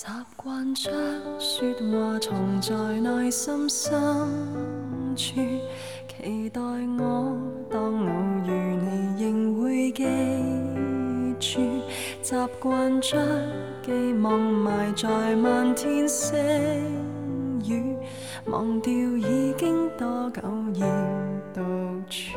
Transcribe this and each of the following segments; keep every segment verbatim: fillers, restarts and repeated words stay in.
习惯将说话藏在内心深处，期待我当偶遇你仍会记住，习惯将寄望埋在漫天星雨，忘掉已经多久要独处。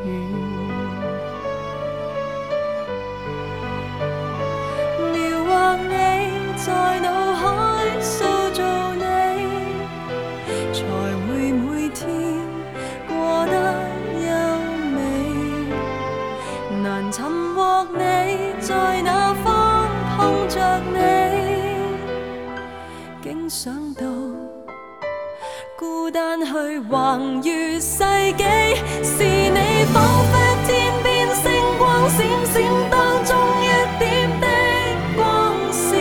描画你在脑海塑造你，才会每天过得优美。难寻获你在哪方碰着你，竟想到孤单去横越世纪，是你仿佛天边星光闪闪当中一点的光线，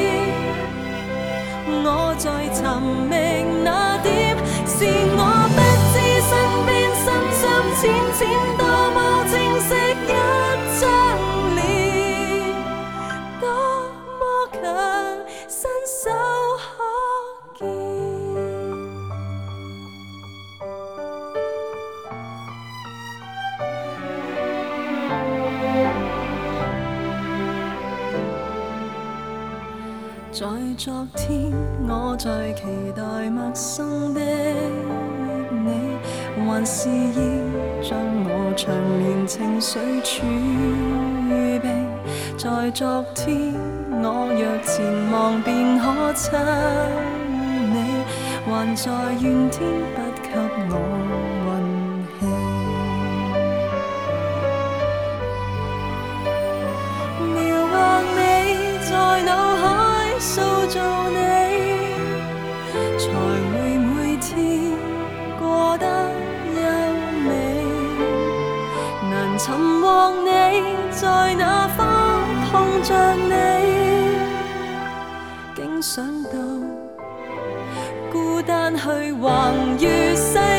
我在寻觅那點，是我不知身邊深深淺淺多麼清晰一張臉，多麼近伸手可見。在昨天，我在期待陌生的你，還是要將我長年情緒儲備。在昨天，我若前望便可親你，還在怨天不給我運氣。描畫你在腦海塑造你，才會每天過得優美。難尋獲你在哪方碰着你，竟想到孤單去橫越世